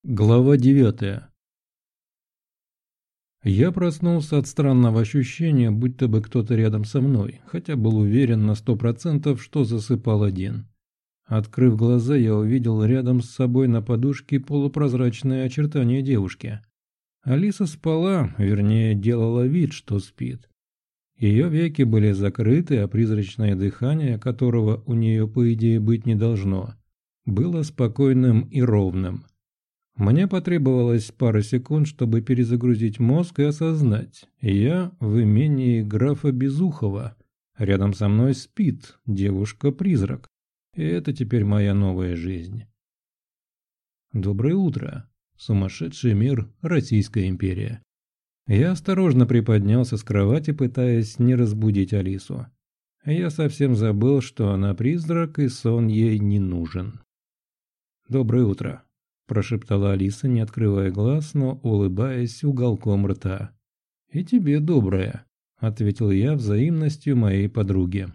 Глава 9. Я проснулся от странного ощущения, будто бы кто-то рядом со мной, хотя был уверен на 100%, что засыпал один. Открыв глаза, я увидел рядом с собой на подушке полупрозрачное очертание девушки. Алиса спала, вернее, делала вид, что спит. Ее веки были закрыты, а призрачное дыхание, которого у нее, по идее, быть не должно, было спокойным и ровным. Мне потребовалось пара секунд, чтобы перезагрузить мозг и осознать. Я в имении графа Безухова. Рядом со мной спит девушка-призрак. И это теперь моя новая жизнь. Доброе утро. Сумасшедший мир, Российская империя. Я осторожно приподнялся с кровати, пытаясь не разбудить Алису. Я совсем забыл, что она призрак, и сон ей не нужен. Доброе утро. Прошептала Алиса, не открывая глаз, но улыбаясь уголком рта. «И тебе доброе», — ответил я взаимностью моей подруги.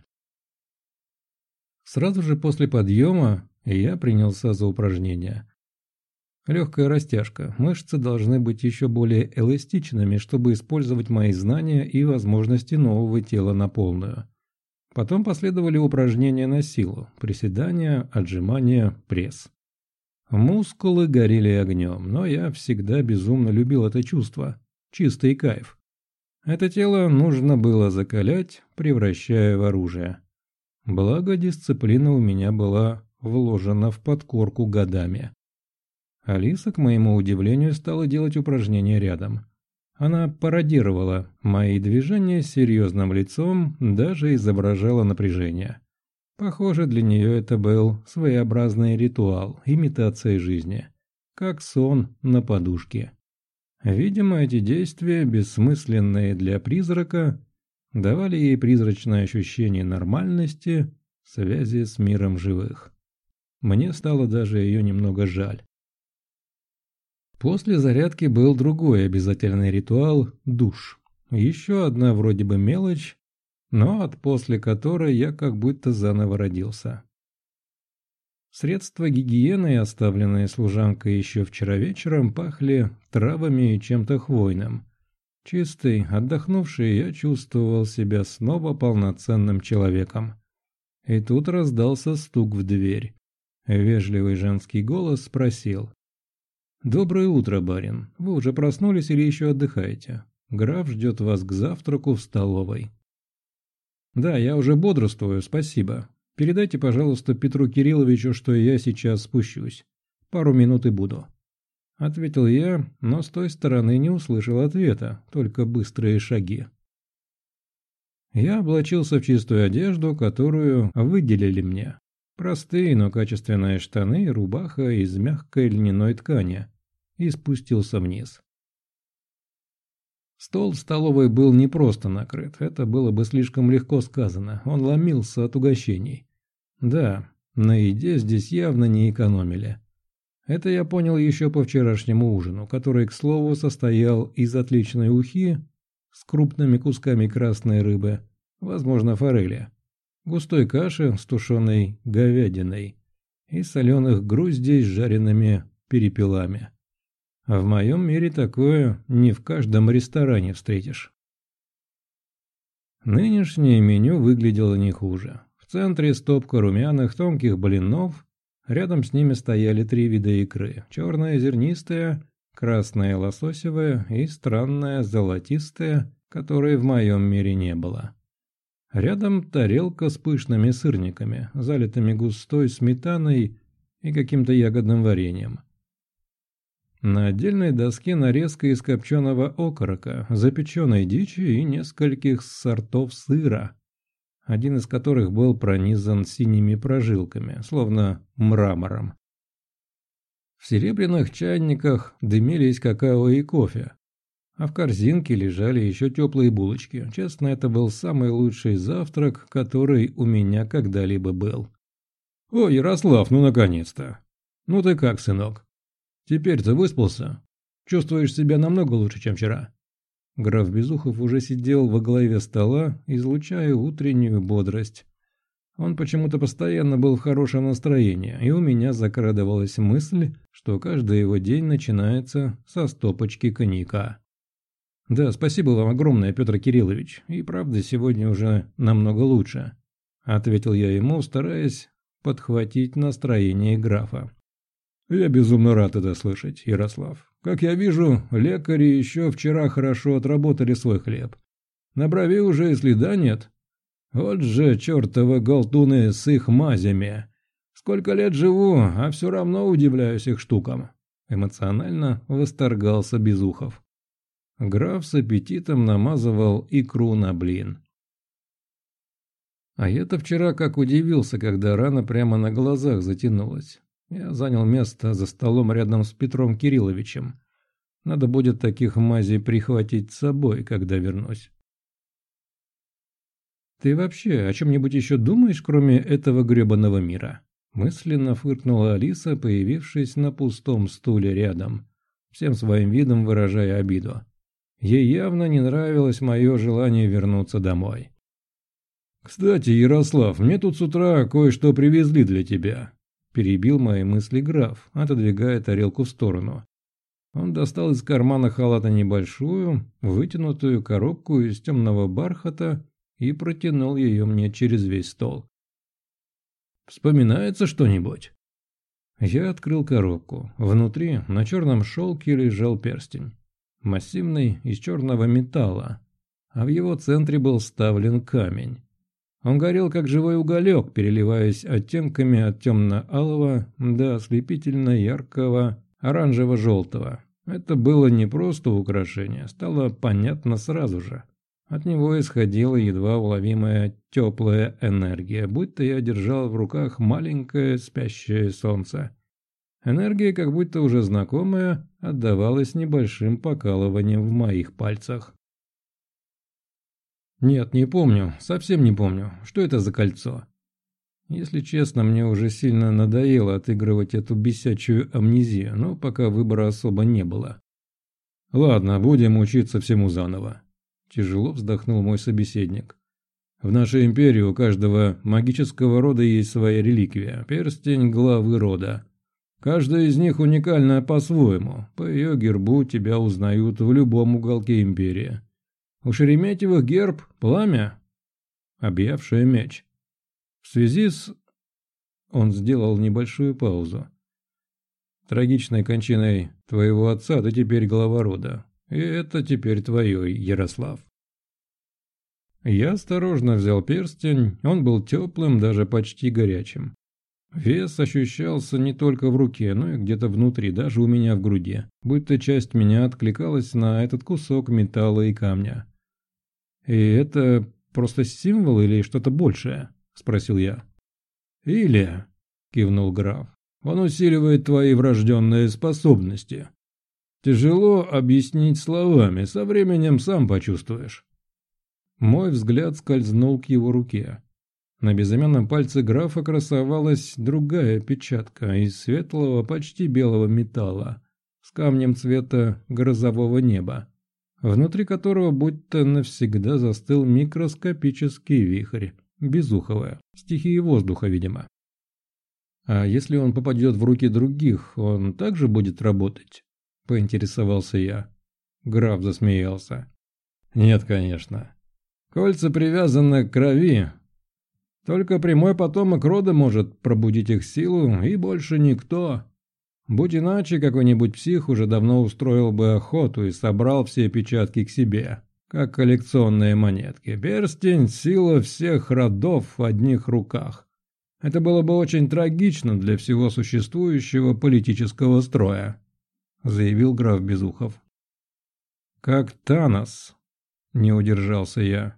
Сразу же после подъема я принялся за упражнения. Легкая растяжка. Мышцы должны быть еще более эластичными, чтобы использовать мои знания и возможности нового тела на полную. Потом последовали упражнения на силу, приседания, отжимания, пресс. Мускулы горели огнем, но я всегда безумно любил это чувство. Чистый кайф. Это тело нужно было закалять, превращая в оружие. Благо, дисциплина у меня была вложена в подкорку годами. Алиса, к моему удивлению, стала делать упражнения рядом. Она пародировала мои движения с серьезным лицом, даже изображала напряжение. Похоже, для нее это был своеобразный ритуал, имитация жизни, как сон на подушке. Видимо, эти действия, бессмысленные для призрака, давали ей призрачное ощущение нормальности, связи с миром живых. Мне стало даже ее немного жаль. После зарядки был другой обязательный ритуал – душ. Еще одна вроде бы мелочь, но после которой я как будто заново родился. Средства гигиены, оставленные служанкой еще вчера вечером, пахли травами и чем-то хвойным. Чистый, отдохнувший, я чувствовал себя снова полноценным человеком. И тут раздался стук в дверь. Вежливый женский голос спросил: «Доброе утро, барин. Вы уже проснулись или еще отдыхаете? Граф ждет вас к завтраку в столовой». «Да, я уже бодрствую, спасибо. Передайте, пожалуйста, Петру Кирилловичу, что я сейчас спущусь. Пару минут и буду», — ответил я, но с той стороны не услышал ответа, только быстрые шаги. Я облачился в чистую одежду, которую выделили мне. Простые, но качественные штаны и рубаха из мягкой льняной ткани, и спустился вниз. Стол в столовой был не просто накрыт, это было бы слишком легко сказано, он ломился от угощений. Да, на еде здесь явно не экономили. Это я понял еще по вчерашнему ужину, который, к слову, состоял из отличной ухи с крупными кусками красной рыбы, возможно, форели, густой каши с тушеной говядиной и соленых груздей с жареными перепелами. А в моем мире такое не в каждом ресторане встретишь. Нынешнее меню выглядело не хуже. В центре стопка румяных тонких блинов, рядом с ними стояли 3 вида икры: черная зернистая, красная лососевая и странная золотистая, которой в моем мире не было. Рядом тарелка с пышными сырниками, залитыми густой сметаной и каким-то ягодным вареньем. На отдельной доске нарезка из копченого окорока, запеченной дичи и нескольких сортов сыра, один из которых был пронизан синими прожилками, словно мрамором. В серебряных чайниках дымились какао и кофе, а в корзинке лежали еще теплые булочки. Честно, это был самый лучший завтрак, который у меня когда-либо был. «О, Ярослав, ну наконец-то! Ну ты как, сынок? Теперь ты выспался? Чувствуешь себя намного лучше, чем вчера?» Граф Безухов уже сидел во главе стола, излучая утреннюю бодрость. Он почему-то постоянно был в хорошем настроении, и у меня закрадывалась мысль, что каждый его день начинается со стопочки коньяка. «Да, спасибо вам огромное, Петр Кириллович, и правда сегодня уже намного лучше», — ответил я ему, стараясь подхватить настроение графа. «Я безумно рад это слышать, Ярослав. Как я вижу, лекари еще вчера хорошо отработали свой хлеб. На брови уже и следа нет. Вот же чертовы голтуны с их мазями. Сколько лет живу, а все равно удивляюсь их штукам», — эмоционально восторгался Безухов. Граф с аппетитом намазывал икру на блин. А я-то вчера как удивился, когда рана прямо на глазах затянулась. Я занял место за столом рядом с Петром Кирилловичем. Надо будет таких мазей прихватить с собой, когда вернусь. «Ты вообще о чем-нибудь еще думаешь, кроме этого гребаного мира?» Мысленно фыркнула Алиса, появившись на пустом стуле рядом, всем своим видом выражая обиду. Ей явно не нравилось мое желание вернуться домой. «Кстати, Ярослав, мне тут с утра кое-что привезли для тебя», – перебил мои мысли граф, отодвигая тарелку в сторону. Он достал из кармана халата небольшую, вытянутую коробку из темного бархата и протянул ее мне через весь стол. «Вспоминается что-нибудь?» Я открыл коробку. Внутри на черном шелке лежал перстень. Массивный, из черного металла, а в его центре был вставлен камень. Он горел, как живой уголек, переливаясь оттенками от темно-алого до ослепительно яркого оранжево-желтого. Это было не просто украшение, стало понятно сразу же. От него исходила едва уловимая теплая энергия, будто я держал в руках маленькое спящее солнце. Энергия, как будто уже знакомая, отдавалась небольшим покалыванием в моих пальцах. «Нет, не помню, совсем не помню. Что это за кольцо?» Если честно, мне уже сильно надоело отыгрывать эту бесячую амнезию, но пока выбора особо не было. «Ладно, будем учиться всему заново», – тяжело вздохнул мой собеседник. «В нашей империи у каждого магического рода есть своя реликвия – перстень главы рода. Каждая из них уникальна по-своему, по ее гербу тебя узнают в любом уголке империи. У Шереметьевых герб – пламя, объявшее меч. В связи с...» Он сделал небольшую паузу. «Трагичной кончиной твоего отца ты теперь глава рода. И это теперь твое, Ярослав». Я осторожно взял перстень, он был теплым, даже почти горячим. Вес ощущался не только в руке, но и где-то внутри, даже у меня в груди, будто часть меня откликалась на этот кусок металла и камня. «И это просто символ или что-то большее?» – спросил я. «Или», – кивнул граф, – «он усиливает твои врожденные способности. Тяжело объяснить словами, со временем сам почувствуешь». Мой взгляд скользнул к его руке. На безымянном пальце графа красовалась другая печатка из светлого, почти белого металла, с камнем цвета грозового неба, внутри которого будто навсегда застыл микроскопический вихрь, Безухова, стихии воздуха, видимо. «А если он попадет в руки других, он также будет работать?» – поинтересовался я. Граф засмеялся. «Нет, конечно. Кольца привязаны к крови. Только прямой потомок рода может пробудить их силу, и больше никто. Будь иначе, какой-нибудь псих уже давно устроил бы охоту и собрал все печатки к себе, как коллекционные монетки. Перстень – сила всех родов в одних руках. Это было бы очень трагично для всего существующего политического строя», – заявил граф Безухов. «Как Танос», – не удержался я.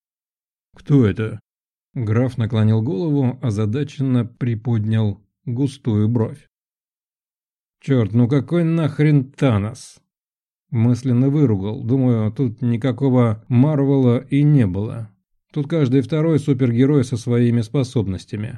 «Кто это?» Граф наклонил голову, озадаченно приподнял густую бровь. «Черт, ну какой нахрен Танос?» Мысленно выругал. Думаю, тут никакого Марвела и не было. Тут каждый второй супергерой со своими способностями.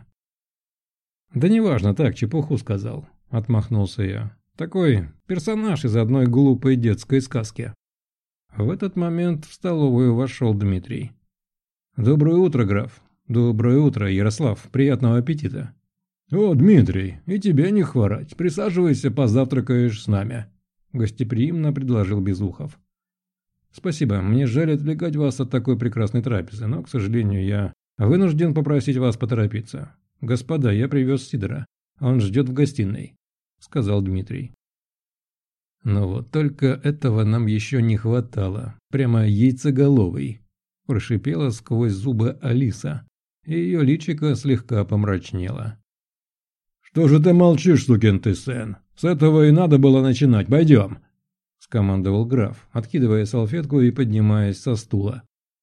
«Да неважно, так, чепуху сказал», — отмахнулся я. «Такой персонаж из одной глупой детской сказки». В этот момент в столовую вошел Дмитрий. «Доброе утро, граф. «Доброе утро, Ярослав. Приятного аппетита». «О, Дмитрий, и тебе не хворать. Присаживайся, позавтракаешь с нами», – гостеприимно предложил Безухов. «Спасибо. Мне жаль отвлекать вас от такой прекрасной трапезы, но, к сожалению, я вынужден попросить вас поторопиться. Господа, я привез Сидора. Он ждет в гостиной», – сказал Дмитрий. «Но вот только этого нам еще не хватало. Прямо яйцеголовый», – прошипела сквозь зубы Алиса, и ее личико слегка помрачнело. «Что же ты молчишь, сукин ты сын? С этого и надо было начинать. Пойдем!» – скомандовал граф, откидывая салфетку и поднимаясь со стула.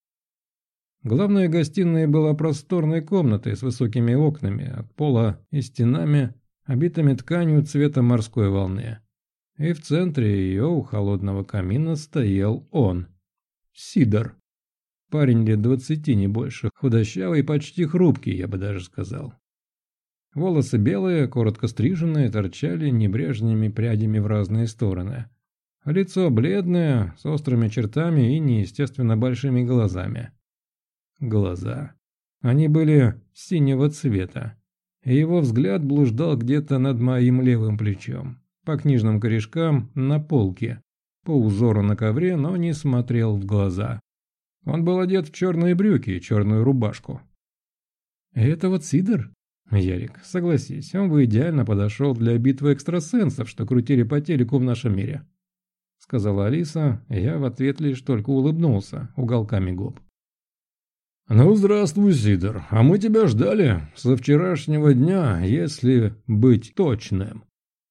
Главная гостиная была просторной комнатой с высокими окнами, от пола и стенами, обитыми тканью цвета морской волны. И в центре ее у холодного камина стоял он – Сидор. Парень лет 20, не больше, худощавый, почти хрупкий, я бы даже сказал. Волосы белые, коротко стриженные, торчали небрежными прядями в разные стороны. Лицо бледное, с острыми чертами и неестественно большими глазами. Глаза. Они были синего цвета, и его взгляд блуждал где-то над моим левым плечом, по книжным корешкам на полке, по узору на ковре, но не смотрел в глаза. Он был одет в черные брюки и черную рубашку. «Это вот Сидор?» «Ярик, согласись, он бы идеально подошел для битвы экстрасенсов, что крутили по телеку в нашем мире», — сказала Алиса, я в ответ лишь только улыбнулся уголками губ. «Ну, здравствуй, Сидор, а мы тебя ждали со вчерашнего дня, если быть точным»,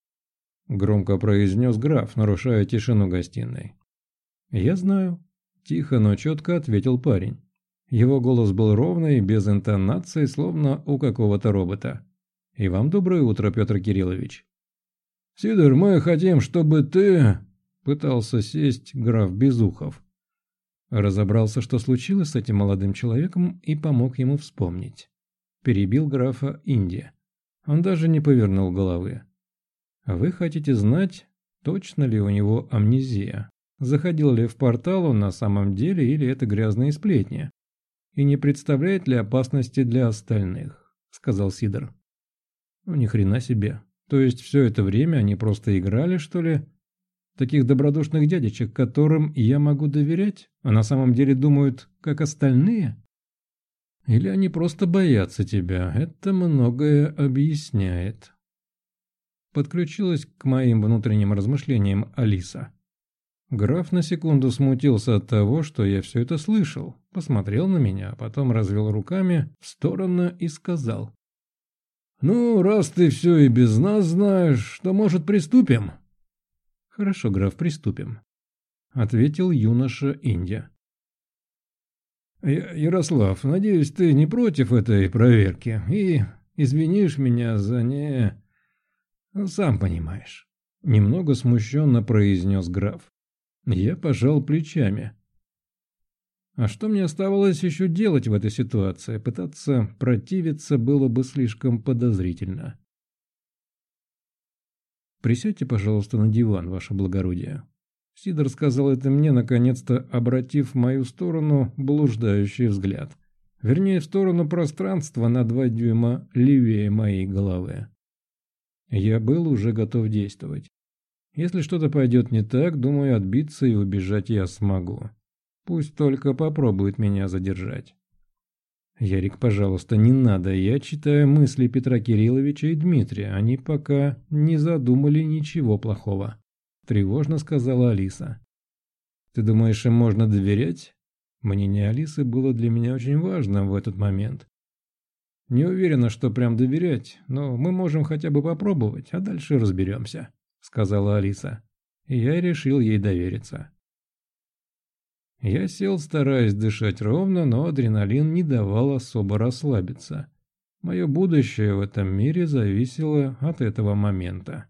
— громко произнес граф, нарушая тишину гостиной. «Я знаю», — тихо, но четко ответил парень. Его голос был ровный, без интонации, словно у какого-то робота. «И вам доброе утро, Петр Кириллович». «Сидор, мы хотим, чтобы ты...» — пытался сесть граф Безухов. Разобрался, что случилось с этим молодым человеком, и помог ему вспомнить. Перебил графа Индия. Он даже не повернул головы. «Вы хотите знать, точно ли у него амнезия? Заходил ли в портал он на самом деле, или это грязные сплетни? И не представляет ли опасности для остальных?» — сказал Сидор. «Ну, ни хрена себе. То есть все это время они просто играли, что ли? Таких добродушных дядечек, которым я могу доверять, а на самом деле думают, как остальные? Или они просто боятся тебя? Это многое объясняет». Подключилась к моим внутренним размышлениям Алиса. Граф на секунду смутился от того, что я все это слышал, посмотрел на меня, потом развел руками в сторону и сказал: «Ну, раз ты все и без нас знаешь, то, может, приступим?» «Хорошо, граф, приступим», — ответил юноша Индия. «Ярослав, надеюсь, ты не против этой проверки и извинишь меня за не... сам понимаешь», — немного смущенно произнес граф. Я пожал плечами. А что мне оставалось еще делать в этой ситуации? Пытаться противиться было бы слишком подозрительно. «Присядьте, пожалуйста, на диван, ваше благородие». Сидор сказал это мне, наконец-то обратив в мою сторону блуждающий взгляд. Вернее, в сторону пространства на 2 дюйма левее моей головы. Я был уже готов действовать. Если что-то пойдет не так, думаю, отбиться и убежать я смогу. Пусть только попробует меня задержать. «Ярик, пожалуйста, не надо. Я читаю мысли Петра Кирилловича и Дмитрия. Они пока не задумали ничего плохого», — тревожно сказала Алиса. «Ты думаешь, им можно доверять?» Мнение Алисы было для меня очень важным в этот момент. «Не уверена, что прям доверять, но мы можем хотя бы попробовать, а дальше разберемся», — сказала Алиса. И я решил ей довериться. Я сел, стараясь дышать ровно, но адреналин не давал особо расслабиться. Мое будущее в этом мире зависело от этого момента.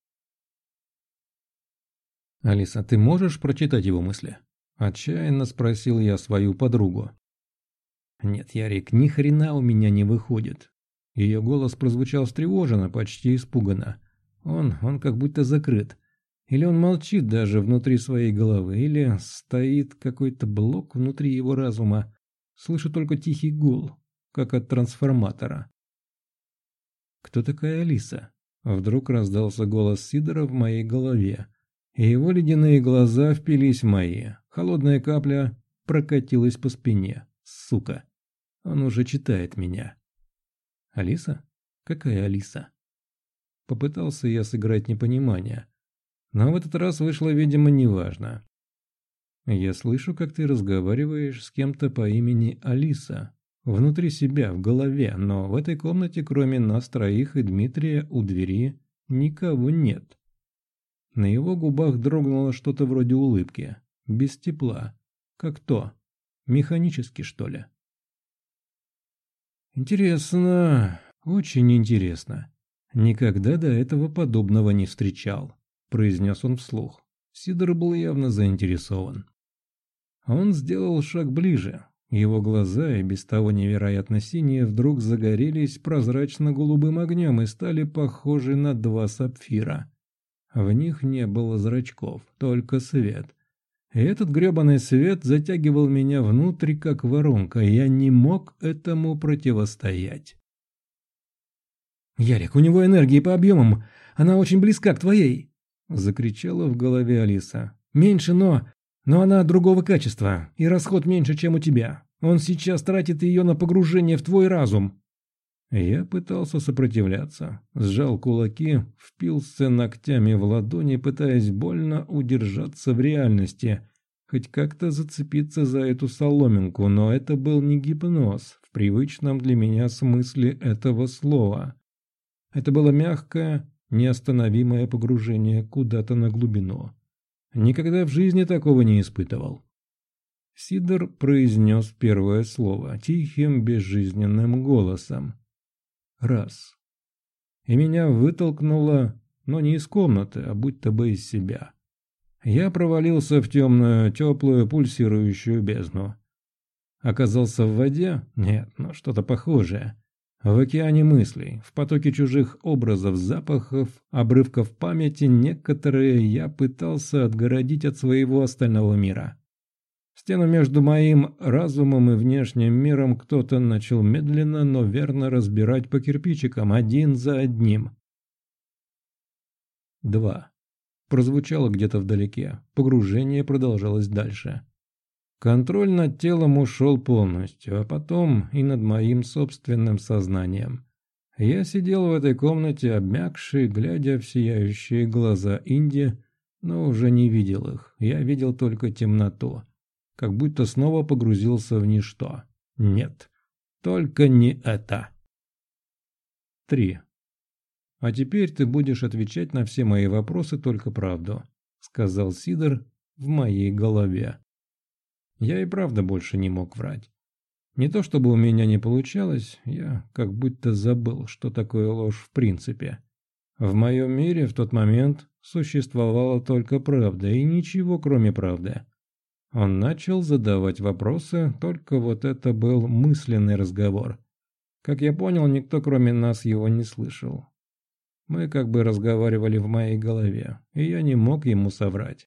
«Алиса, ты можешь прочитать его мысли?» – отчаянно спросил я свою подругу. «Нет, Ярик, ни хрена у меня не выходит». Ее голос прозвучал встревоженно, почти испуганно. Он как будто закрыт. Или он молчит даже внутри своей головы, или стоит какой-то блок внутри его разума. Слышу только тихий гул. как от трансформатора. «Кто такая Алиса?» Вдруг раздался голос Сидора в моей голове, и его ледяные глаза впились в мои. Холодная капля прокатилась по спине. Сука! Он уже читает меня. «Алиса? Какая Алиса?» Попытался я сыграть непонимание, но в этот раз вышло, видимо, неважно. «Я слышу, как ты разговариваешь с кем-то по имени Алиса. Внутри себя, в голове, но в этой комнате, кроме нас троих и Дмитрия, у двери никого нет». На его губах дрогнуло что-то вроде улыбки, без тепла. Как то? Механически, что ли? «Интересно, очень интересно. Никогда до этого подобного не встречал», – произнес он вслух. Сидор был явно заинтересован. Он сделал шаг ближе. Его глаза, и без того невероятно синие, вдруг загорелись прозрачно-голубым огнем и стали похожи на два сапфира. В них не было зрачков, только свет. И этот гребаный свет затягивал меня внутрь, как воронка, и я не мог этому противостоять. «Ярик, у него энергии по объемам, она очень близка к твоей!» — закричала в голове Алиса. «Меньше, но она другого качества, и расход меньше, чем у тебя. Он сейчас тратит ее на погружение в твой разум». Я пытался сопротивляться, сжал кулаки, впился ногтями в ладони, пытаясь больно удержаться в реальности, хоть как-то зацепиться за эту соломинку, но это был не гипноз в привычном для меня смысле этого слова. Это было мягкое, неостановимое погружение куда-то на глубину. Никогда в жизни такого не испытывал. Сидор произнес первое слово тихим, безжизненным голосом. «Раз». И меня вытолкнуло, но не из комнаты, а будто бы из себя. Я провалился в темную, теплую, пульсирующую бездну. Оказался в воде? Нет, но что-то похожее. В океане мыслей, в потоке чужих образов, запахов, обрывков памяти, некоторые я пытался отгородить от своего остального мира. Стену между моим разумом и внешним миром кто-то начал медленно, но верно разбирать по кирпичикам, один за одним. 2. Прозвучало где-то вдалеке. Погружение продолжалось дальше. Контроль над телом ушел полностью, а потом и над моим собственным сознанием. Я сидел в этой комнате, обмякший, глядя в сияющие глаза Инди, но уже не видел их. Я видел только темноту. Как будто снова погрузился в ничто. Нет, только не это. 3. «А теперь ты будешь отвечать на все мои вопросы только правду», — сказал Сидор в моей голове. Я и правда больше не мог врать. Не то чтобы у меня не получалось, я как будто забыл, что такое ложь в принципе. В моем мире в тот момент существовала только правда и ничего кроме правды. Он начал задавать вопросы, только вот это был мысленный разговор. Как я понял, никто кроме нас его не слышал. Мы как бы разговаривали в моей голове, и я не мог ему соврать.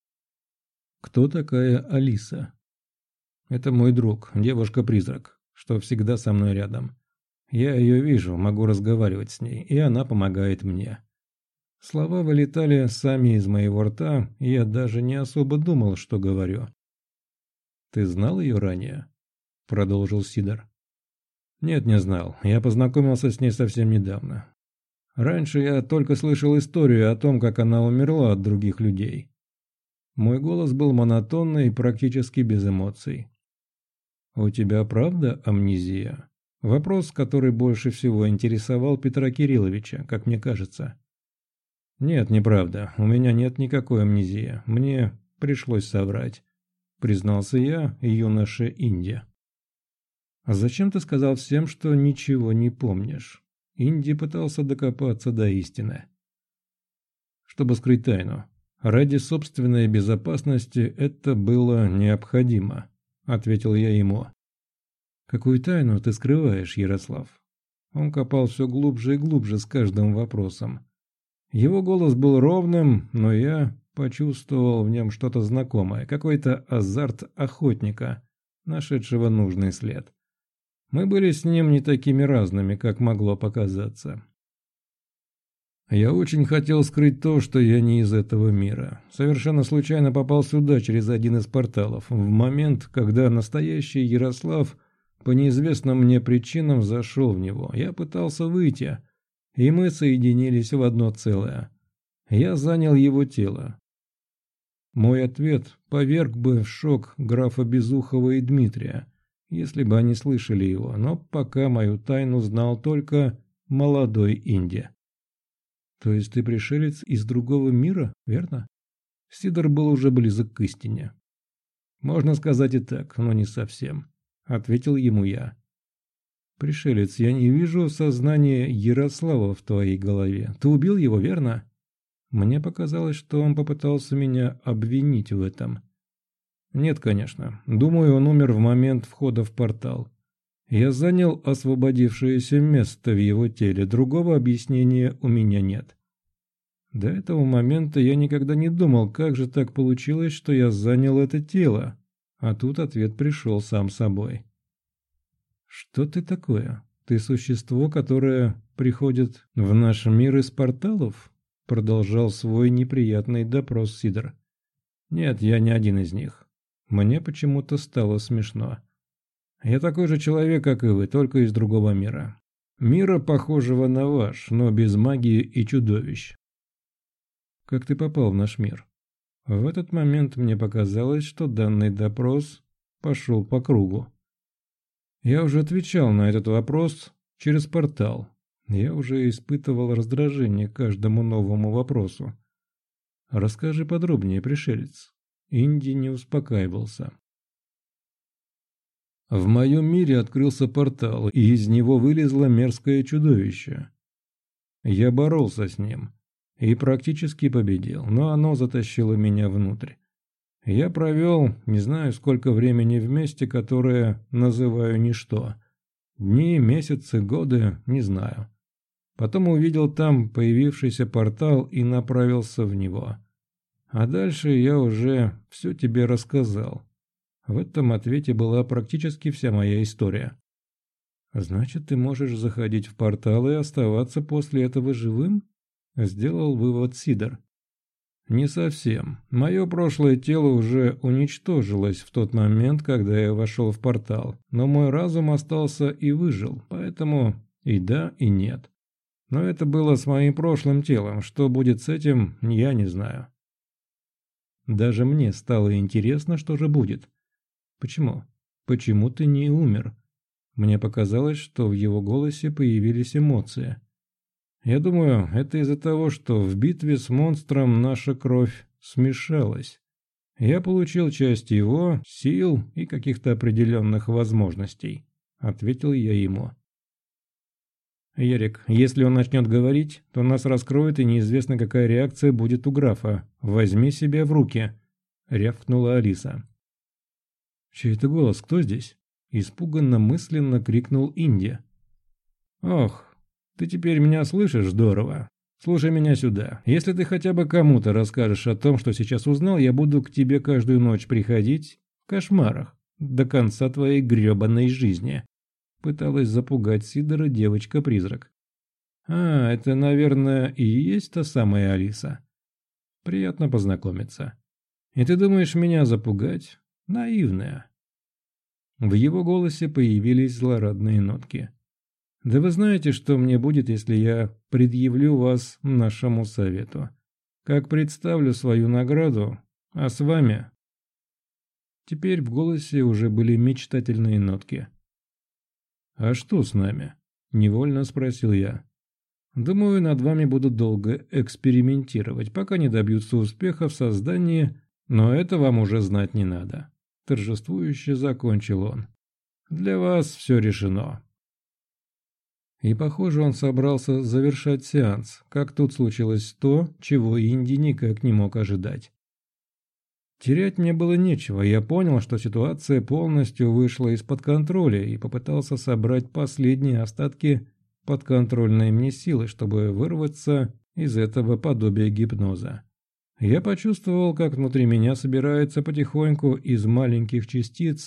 «Кто такая Алиса?» «Это мой друг, девушка-призрак, что всегда со мной рядом. Я ее вижу, могу разговаривать с ней, и она помогает мне». Слова вылетали сами из моего рта, и я даже не особо думал, что говорю. «Ты знал ее ранее?» – продолжил Сидор. «Нет, не знал. Я познакомился с ней совсем недавно. Раньше я только слышал историю о том, как она умерла от других людей». Мой голос был монотонный и практически без эмоций. «У тебя правда амнезия?» Вопрос, который больше всего интересовал Петра Кирилловича, как мне кажется. «Нет, неправда. У меня нет никакой амнезии. Мне пришлось соврать», — признался я юноше Инди. «А зачем ты сказал всем, что ничего не помнишь?» Инди пытался докопаться до истины. «Чтобы скрыть тайну. Ради собственной безопасности это было необходимо», — ответил я ему. «Какую тайну ты скрываешь, Ярослав?» Он копал все глубже и глубже с каждым вопросом. Его голос был ровным, но я почувствовал в нем что-то знакомое, какой-то азарт охотника, нашедшего нужный след. Мы были с ним не такими разными, как могло показаться. Я очень хотел скрыть то, что я не из этого мира. Совершенно случайно попал сюда через один из порталов, в момент, когда настоящий Ярослав по неизвестным мне причинам зашел в него. Я пытался выйти, и мы соединились в одно целое. Я занял его тело. Мой ответ поверг бы в шок графа Безухова и Дмитрия, если бы они слышали его, но пока мою тайну знал только молодой Инди. То есть ты пришелец из другого мира, верно? Сидор был уже близок к истине. Можно сказать и так, но не совсем, ответил ему я. Пришелец, я не вижу сознания Ярослава в твоей голове. Ты убил его, верно? Мне показалось, что он попытался меня обвинить в этом. Нет, конечно. Думаю, он умер в момент входа в портал. Я занял освободившееся место в его теле, другого объяснения у меня нет. До этого момента я никогда не думал, как же так получилось, что я занял это тело. А тут ответ пришел сам собой. Что ты такое? Ты существо, которое приходит в наш мир из порталов? Продолжал свой неприятный допрос Сидор. Нет, я не один из них. Мне почему-то стало смешно. Я такой же человек, как и вы, только из другого мира. Мира, похожего на ваш, но без магии и чудовищ. Как ты попал в наш мир? В этот момент мне показалось, что данный допрос пошел по кругу. Я уже отвечал на этот вопрос через портал. Я уже испытывал раздражение к каждому новому вопросу. Расскажи подробнее, пришелец. Инди не успокаивался. В моем мире открылся портал, и из него вылезло мерзкое чудовище. Я боролся с ним и практически победил, но оно затащило меня внутрь. Я провел не знаю сколько времени вместе, которое называю ничто. Дни, месяцы, годы, не знаю. Потом увидел там появившийся портал и направился в него. А дальше я уже все тебе рассказал. В этом ответе была практически вся моя история. «Значит, ты можешь заходить в портал и оставаться после этого живым?» – сделал вывод Сидор. «Не совсем. Мое прошлое тело уже уничтожилось в тот момент, когда я вошел в портал, но мой разум остался и выжил, поэтому и да, и нет. Но это было с моим прошлым телом, что будет с этим, я не знаю». Даже мне стало интересно, что же будет. «Почему? Почему ты не умер?» Мне показалось, что в его голосе появились эмоции. Я думаю, это из-за того, что в битве с монстром наша кровь смешалась. Я получил часть его сил и каких-то определенных возможностей, ответил я ему. «Ярик, если он начнет говорить, то нас раскроет, и неизвестно, какая реакция будет у графа. Возьми себя в руки», — рявкнула Алиса. «Чей это голос? Кто здесь?» — испуганно мысленно крикнул Инди. «Ох, ты теперь меня слышишь? Здорово. Слушай меня сюда. Если ты хотя бы кому-то расскажешь о том, что сейчас узнал, я буду к тебе каждую ночь приходить в кошмарах до конца твоей гребаной жизни», — пыталась запугать Сидора девочка-призрак. «А, это, наверное, и есть та самая Алиса. Приятно познакомиться. И ты думаешь меня запугать? Наивная». В его голосе появились злорадные нотки. «Да вы знаете, что мне будет, если я предъявлю вас нашему совету? Как представлю свою награду, а с вами...» Теперь в голосе уже были мечтательные нотки. «А что с нами?» – невольно спросил я. «Думаю, над вами будут долго экспериментировать, пока не добьются успеха в создании, но это вам уже знать не надо». Торжествующе закончил он. «Для вас все решено». И, похоже, он собрался завершать сеанс, как тут случилось то, чего Инди никак не мог ожидать. Терять мне было нечего, я понял, что ситуация полностью вышла из-под контроля и попытался собрать последние остатки подконтрольной мне силы, чтобы вырваться из этого подобия гипноза. Я почувствовал, как внутри меня собирается потихоньку из маленьких частиц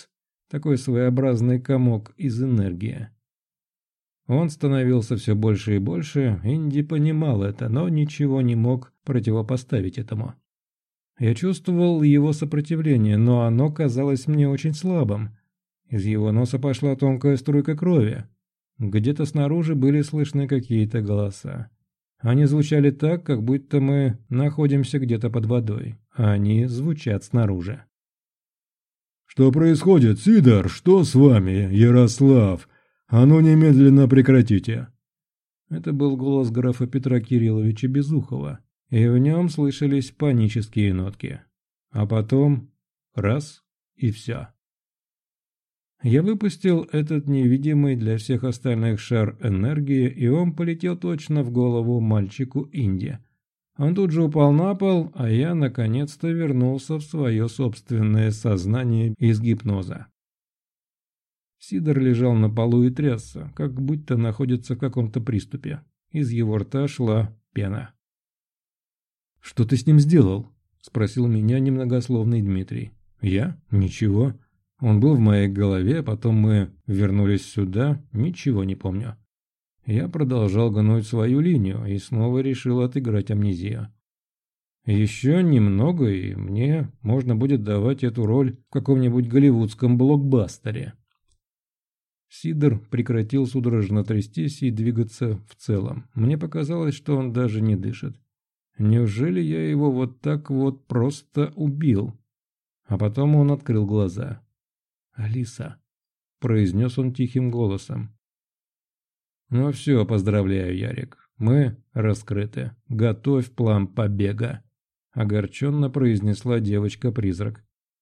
такой своеобразный комок из энергии. Он становился все больше и больше, Инди понимал это, но ничего не мог противопоставить этому. Я чувствовал его сопротивление, но оно казалось мне очень слабым. Из его носа пошла тонкая струйка крови. Где-то снаружи были слышны какие-то голоса. Они звучали так, как будто мы находимся где-то под водой, а они звучат снаружи. «Что происходит, Сидор? Что с вами, Ярослав? А ну немедленно прекратите!» Это был голос графа Петра Кирилловича Безухова, и в нем слышались панические нотки. А потом раз — и все. Я выпустил этот невидимый для всех остальных шар энергии, и он полетел точно в голову мальчику Инди. Он тут же упал на пол, а я наконец-то вернулся в свое собственное сознание из гипноза. Сидор лежал на полу и трясся, как будто находится в каком-то приступе. Из его рта шла пена. «Что ты с ним сделал?» – спросил меня немногословный Дмитрий. «Я? Ничего. Он был в моей голове, потом мы вернулись сюда, ничего не помню». Я продолжал гнуть свою линию и снова решил отыграть амнезию. Еще немного, и мне можно будет давать эту роль в каком-нибудь голливудском блокбастере. Сидор прекратил судорожно трястись и двигаться в целом. Мне показалось, что он даже не дышит. Неужели я его вот так вот просто убил? А потом он открыл глаза. «Алиса», — произнес он тихим голосом. «Ну все, поздравляю, Ярик. Мы раскрыты. Готовь план побега», — огорченно произнесла девочка-призрак.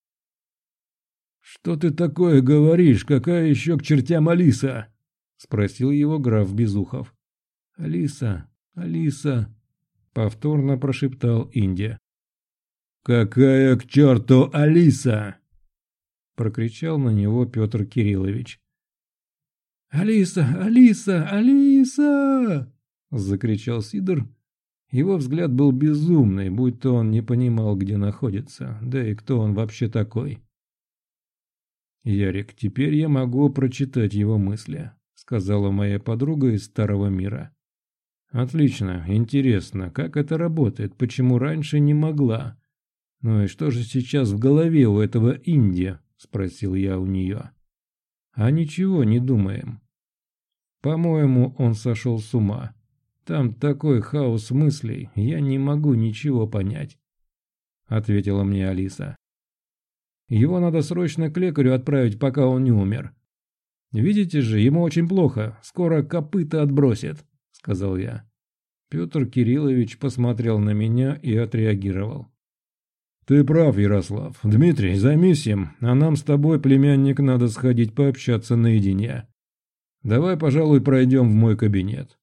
«Что ты такое говоришь? Какая еще к чертям Алиса?» — спросил его граф Безухов. «Алиса, Алиса», — повторно прошептал Инди. «Какая к черту Алиса?» — прокричал на него Петр Кириллович. «Алиса! Алиса! Алиса!» — закричал Сидор. Его взгляд был безумный, будто он не понимал, где находится, да и кто он вообще такой. «Ярик, теперь я могу прочитать его мысли», — сказала моя подруга из Старого Мира. «Отлично, интересно, как это работает, почему раньше не могла? Ну и что же сейчас в голове у этого Инди?» — спросил я у нее. «А ничего не думаем. По-моему, он сошел с ума. Там такой хаос мыслей, я не могу ничего понять», — ответила мне Алиса. «Его надо срочно к лекарю отправить, пока он не умер. Видите же, ему очень плохо, скоро копыта отбросит», — сказал я. Петр Кириллович посмотрел на меня и отреагировал. «Ты прав, Ярослав. Дмитрий, займись им, а нам с тобой, племянник, надо сходить пообщаться наедине. Давай, пожалуй, пройдем в мой кабинет.